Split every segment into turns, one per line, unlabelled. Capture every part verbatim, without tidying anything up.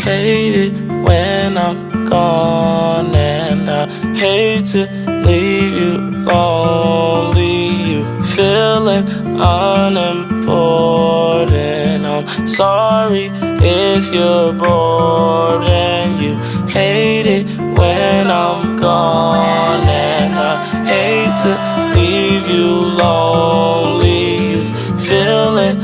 hate it when I'm gone, and I hate to leave you lonely. You feeling unimportant. I'm sorry if you're bored, and you hate it when I'm gone, and I hate to leave you lonely. You feeling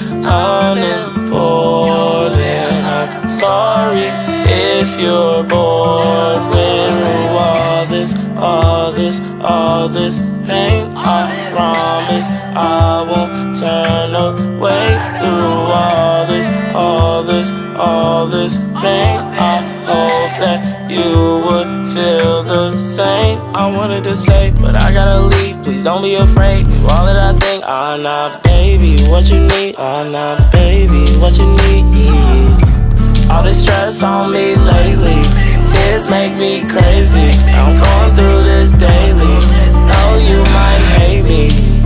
unimportant. I'm sorry if you're bored with all this, all this, all this pain. I promise I won't turn away through all this, all this, all this pain. I hope that you would feel the same. I wanted to say, but I gotta leave. Please don't be afraid. You all that I think. Ah, nah, baby, what you need? Ah, nah, baby, what you need? All this stress on me lately, tears make me crazy. I'm going through this daily. Know you might hate me.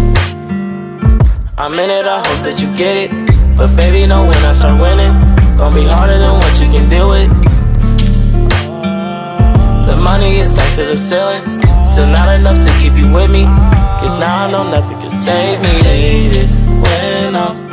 I'm in it, I hope that you get it. But baby, know when I start winning, gonna be harder than what you can deal with. The money is stuck to the ceiling, still not enough to keep you with me. Guess now I know nothing can save me. Hate it when I'm